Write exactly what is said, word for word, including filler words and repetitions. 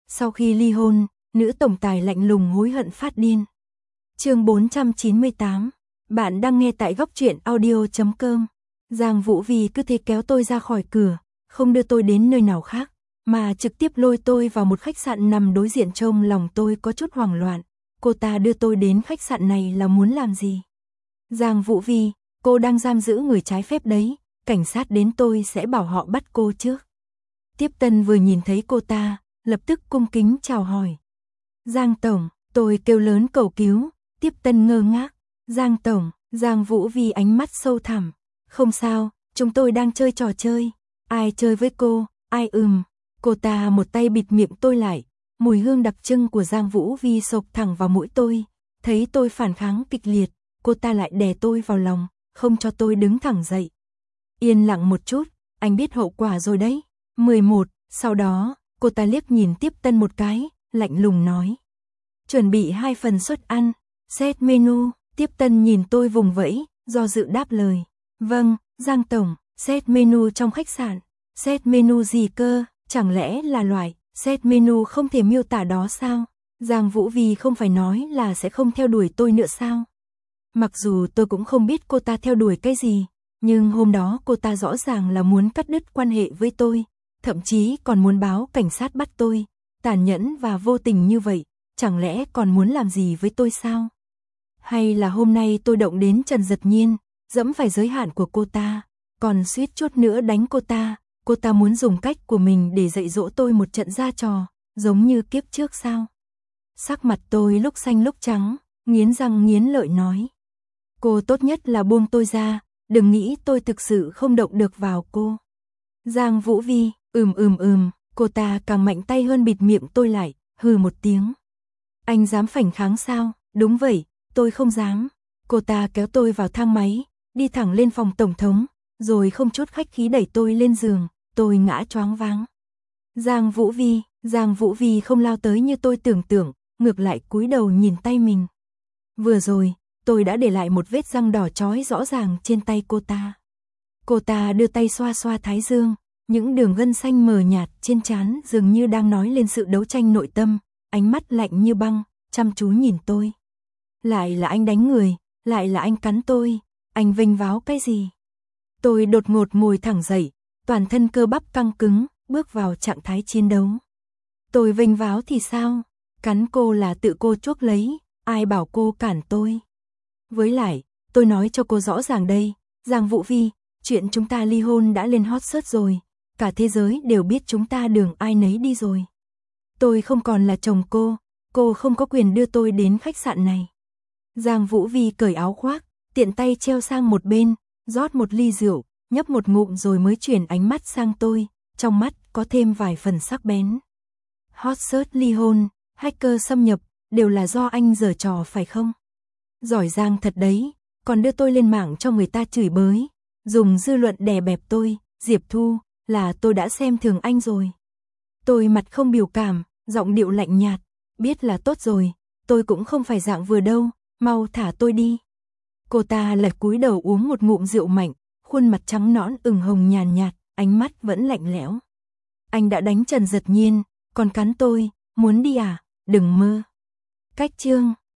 Sau khi ly hôn, nữ tổng tài lạnh lùng hối hận phát điên. Chương bốn trăm chín mươi tám. Bạn đang nghe tại góc truyện audio chấm com. Giang Vũ Vi cứ thế kéo tôi ra khỏi cửa, không đưa tôi đến nơi nào khác, mà trực tiếp lôi tôi vào một khách sạn nằm đối diện. Trong lòng tôi có chút hoảng loạn. Cô ta đưa tôi đến khách sạn này là muốn làm gì? Giang Vũ Vi, cô đang giam giữ người trái phép đấy, cảnh sát đến tôi sẽ bảo họ bắt cô trước. Tiếp Tân vừa nhìn thấy cô ta, lập tức cung kính chào hỏi. Giang tổng, tôi kêu lớn cầu cứu. Tiếp Tân ngơ ngác. Giang tổng, Giang Vũ Vi ánh mắt sâu thẳm. Không sao, chúng tôi đang chơi trò chơi. Ai chơi với cô, ai ừm. Cô ta một tay bịt miệng tôi lại. Mùi hương đặc trưng của Giang Vũ Vi xộc thẳng vào mũi tôi. Thấy tôi phản kháng kịch liệt, cô ta lại đè tôi vào lòng, không cho tôi đứng thẳng dậy. Yên lặng một chút, anh biết hậu quả rồi đấy. mười một, sau đó, cô ta liếc nhìn Tiếp Tân một cái, lạnh lùng nói. Chuẩn bị hai phần suất ăn, set menu. Tiếp Tân nhìn tôi vùng vẫy, do dự đáp lời. Vâng, Giang tổng, set menu trong khách sạn. Set menu gì cơ, chẳng lẽ là loại set menu không thể miêu tả đó sao? Giang Vũ Vi không phải nói là sẽ không theo đuổi tôi nữa sao? Mặc dù tôi cũng không biết cô ta theo đuổi cái gì, nhưng hôm đó cô ta rõ ràng là muốn cắt đứt quan hệ với tôi, thậm chí còn muốn báo cảnh sát bắt tôi. Tàn nhẫn và vô tình như vậy, chẳng lẽ còn muốn làm gì với tôi sao? Hay là hôm nay tôi động đến Trần Dật Nhiên, dẫm phải giới hạn của cô ta, còn suýt chút nữa đánh cô ta, cô ta muốn dùng cách của mình để dạy dỗ tôi một trận ra trò, giống như kiếp trước sao? Sắc mặt tôi lúc xanh lúc trắng, nghiến răng nghiến lợi nói. Cô tốt nhất là buông tôi ra, đừng nghĩ tôi thực sự không động được vào cô. Giang Vũ Vi, ừm ừm ừm, cô ta càng mạnh tay hơn bịt miệng tôi lại, hừ một tiếng. Anh dám phản kháng sao? Đúng vậy, tôi không dám. Cô ta kéo tôi vào thang máy, đi thẳng lên phòng tổng thống, rồi không chút khách khí đẩy tôi lên giường, tôi ngã choáng váng. Giang Vũ Vi, Giang Vũ Vi không lao tới như tôi tưởng tượng, ngược lại cúi đầu nhìn tay mình. Vừa rồi, tôi đã để lại một vết răng đỏ chói rõ ràng trên tay cô ta. Cô ta đưa tay xoa xoa thái dương, những đường gân xanh mờ nhạt trên trán dường như đang nói lên sự đấu tranh nội tâm, ánh mắt lạnh như băng, chăm chú nhìn tôi. Lại là anh đánh người, lại là anh cắn tôi, anh vênh váo cái gì? Tôi đột ngột ngồi thẳng dậy, toàn thân cơ bắp căng cứng, bước vào trạng thái chiến đấu. Tôi vênh váo thì sao? Cắn cô là tự cô chuốc lấy, ai bảo cô cản tôi? Với lại, tôi nói cho cô rõ ràng đây, Giang Vũ Vi, chuyện chúng ta ly hôn đã lên hot search rồi, cả thế giới đều biết chúng ta đường ai nấy đi rồi. Tôi không còn là chồng cô, cô không có quyền đưa tôi đến khách sạn này. Giang Vũ Vi cởi áo khoác, tiện tay treo sang một bên, rót một ly rượu, nhấp một ngụm rồi mới chuyển ánh mắt sang tôi, trong mắt có thêm vài phần sắc bén. Hot search ly hôn, hacker xâm nhập, đều là do anh giở trò phải không? Giỏi giang thật đấy, còn đưa tôi lên mạng cho người ta chửi bới, dùng dư luận đè bẹp tôi, Diệp Thu, là tôi đã xem thường anh rồi. Tôi mặt không biểu cảm, giọng điệu lạnh nhạt, biết là tốt rồi, tôi cũng không phải dạng vừa đâu, mau thả tôi đi. Cô ta lật cúi đầu uống một ngụm rượu mạnh, khuôn mặt trắng nõn ửng hồng nhàn nhạt, ánh mắt vẫn lạnh lẽo. Anh đã đánh Trần Dật Nhiên, còn cắn tôi, muốn đi à? Đừng mơ. Cách chương